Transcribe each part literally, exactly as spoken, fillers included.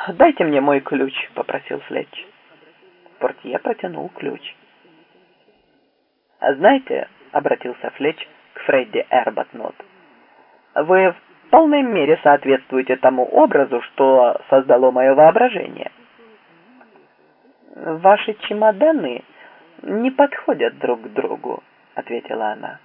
«Дайте мне мой ключ», — попросил Флетч. Портье протянул ключ. «Знаете», — обратился Флетч к Фредди Эрбатнот, «вы в полной мере соответствуете тому образу, что создало мое воображение. Ваши чемоданы не подходят друг к другу», — ответила она.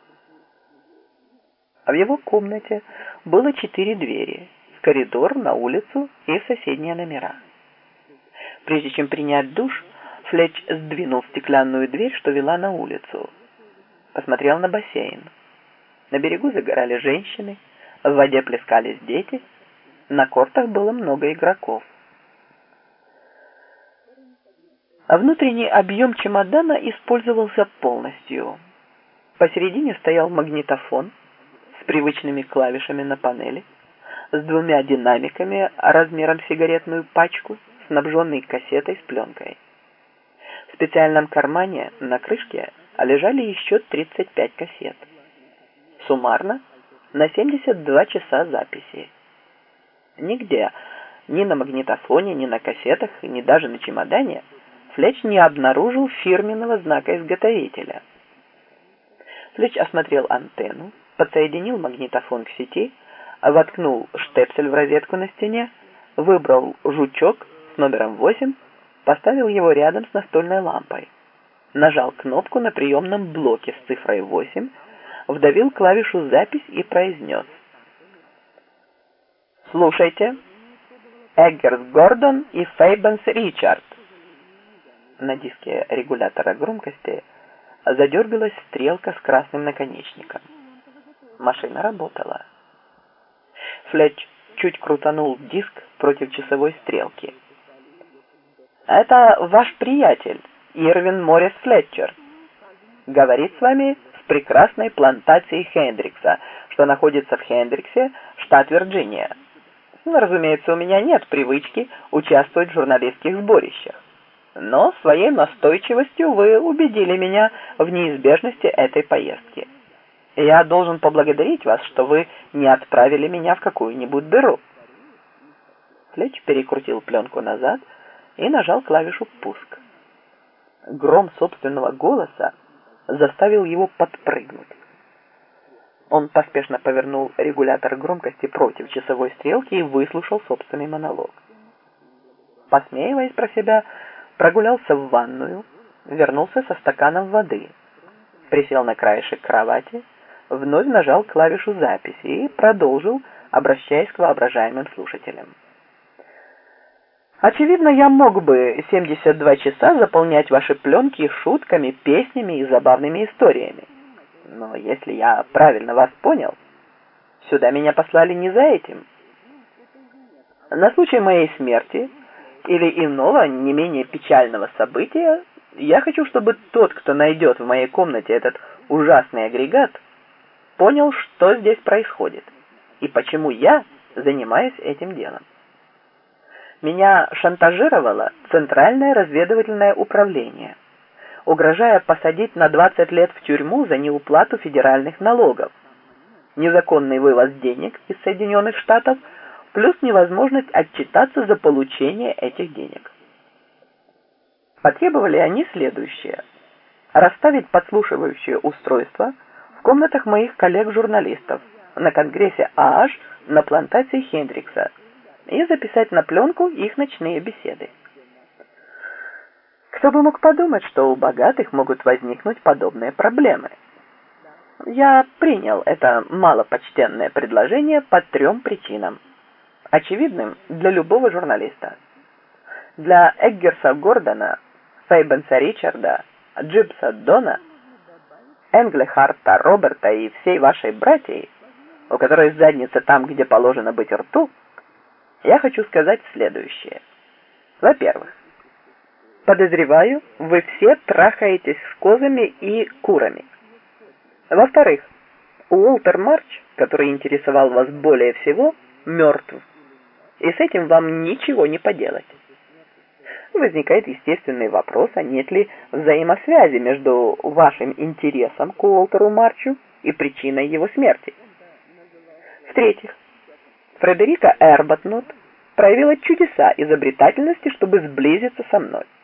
В его комнате было четыре двери: в коридор, на улицу и в соседние номера. Прежде чем принять душ, Флетч сдвинул стеклянную дверь, что вела на улицу. Посмотрел на бассейн. На берегу загорали женщины, в воде плескались дети, на кортах было много игроков. А внутренний объем чемодана использовался полностью. Посередине стоял магнитофон с привычными клавишами на панели, с двумя динамиками размером с сигаретную пачку, снабженный кассетой с пленкой. В специальном кармане на крышке лежали еще тридцать пять кассет. Суммарно на семьдесят два часа записи. Нигде, ни на магнитофоне, ни на кассетах, ни даже на чемодане, Флетч не обнаружил фирменного знака изготовителя. Флетч осмотрел антенну, подсоединил магнитофон к сети, воткнул штепсель в розетку на стене, выбрал жучок с номером восемь, поставил его рядом с настольной лампой, нажал кнопку на приемном блоке с цифрой восемь, вдавил клавишу «Запись» и произнес: «Слушайте, Эггерс Гордон и Фейбенс Ричард». На диске регулятора громкости задергалась стрелка с красным наконечником. Машина работала. Флетч чуть крутанул диск против часовой стрелки. «Это ваш приятель, Ирвин Моррис Флетчер. Говорит с вами с прекрасной плантации Хендрикса, что находится в Хендриксе, штат Вирджиния. Ну, разумеется, у меня нет привычки участвовать в журналистских сборищах. Но своей настойчивостью вы убедили меня в неизбежности этой поездки. Я должен поблагодарить вас, что вы не отправили меня в какую-нибудь дыру». Флетч перекрутил пленку назад и нажал клавишу «Пуск». Гром собственного голоса заставил его подпрыгнуть. Он поспешно повернул регулятор громкости против часовой стрелки и выслушал собственный монолог. Посмеиваясь про себя, прогулялся в ванную, вернулся со стаканом воды, присел на краешек кровати, вновь нажал клавишу записи и продолжил, обращаясь к воображаемым слушателям. «Очевидно, я мог бы семьдесят два часа заполнять ваши пленки шутками, песнями и забавными историями. Но если я правильно вас понял, сюда меня послали не за этим. На случай моей смерти или иного, не менее печального события, я хочу, чтобы тот, кто найдет в моей комнате этот ужасный агрегат, понял, что здесь происходит и почему я занимаюсь этим делом. Меня шантажировало Центральное разведывательное управление, угрожая посадить на двадцать лет в тюрьму за неуплату федеральных налогов, незаконный вывоз денег из Соединенных Штатов, плюс невозможность отчитаться за получение этих денег. Потребовали они следующее: расставить подслушивающее устройство в комнатах моих коллег-журналистов на конгрессе ААЖ на плантации Хендрикса и записать на пленку их ночные беседы. Кто бы мог подумать, что у богатых могут возникнуть подобные проблемы. Я принял это малопочтенное предложение по трем причинам, очевидным для любого журналиста. Для Эггерса Гордона, Фейбенса Ричарда, Джибса Дона, Энглехарта Роберта и всей вашей братьи, у которой задница там, где положено быть рту, я хочу сказать следующее. Во-первых, подозреваю, вы все трахаетесь с козами и курами. Во-вторых, Уолтер Марч, который интересовал вас более всего, мертв, и с этим вам ничего не поделать. Возникает естественный вопрос, а нет ли взаимосвязи между вашим интересом к Уолтеру Марчу и причиной его смерти. В-третьих, Фредерика Эрбатнот проявила чудеса изобретательности, чтобы сблизиться со мной.